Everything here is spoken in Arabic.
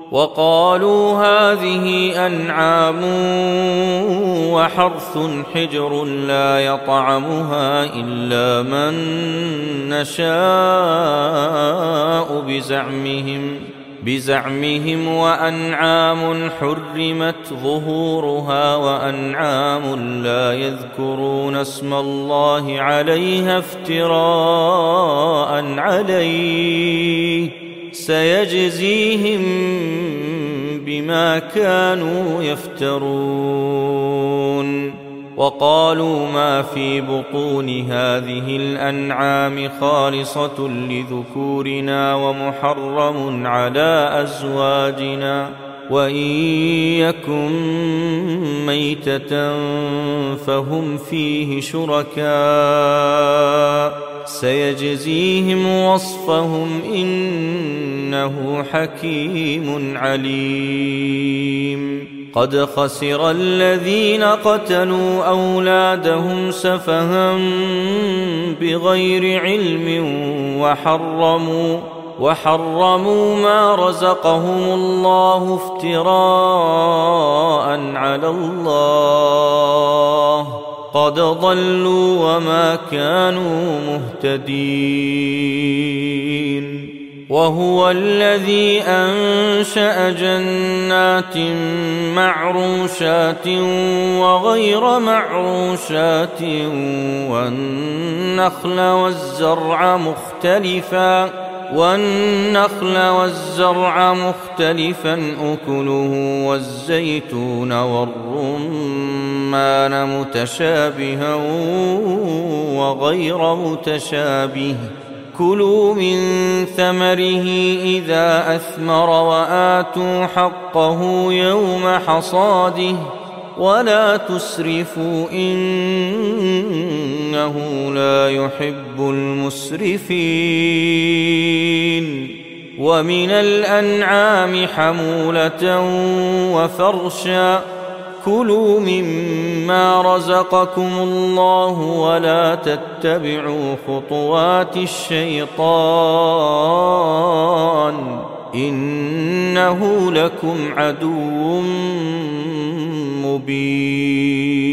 وقالوا هذه أنعام وحرث حجر لا يطعمها إلا من نشاء بزعمهم وأنعام حرمت ظهورها وأنعام لا يذكرون اسم الله عليها افتراء عليه سيجزيهم بما كانوا يفترون. وقالوا ما في بطون هذه الأنعام خالصة لذكورنا ومحرم على أزواجنا وإن يكن ميتة فهم فيه شركاء سيجزيهم وصفهم إنه حكيم عليم. قد خسر الذين قتلوا أولادهم سفها بغير علم وحرموا ما رزقهم الله افتراء على الله قد ضلوا وما كانوا مهتدين. وهو الذي أنشأ جنات معروشات وغير معروشات والنخل والزرع مختلفا أكله والزيتون والرمان متشابها وغير متشابه كلوا من ثمره إذا أثمر وآتوا حقه يوم حصاده ولا تسرفوا إنه لا يحب المسرفين. ومن الأنعام حمولة وفرشا كلوا مما رزقكم الله ولا تتبعوا خطوات الشيطان إنه لكم عدو مبين.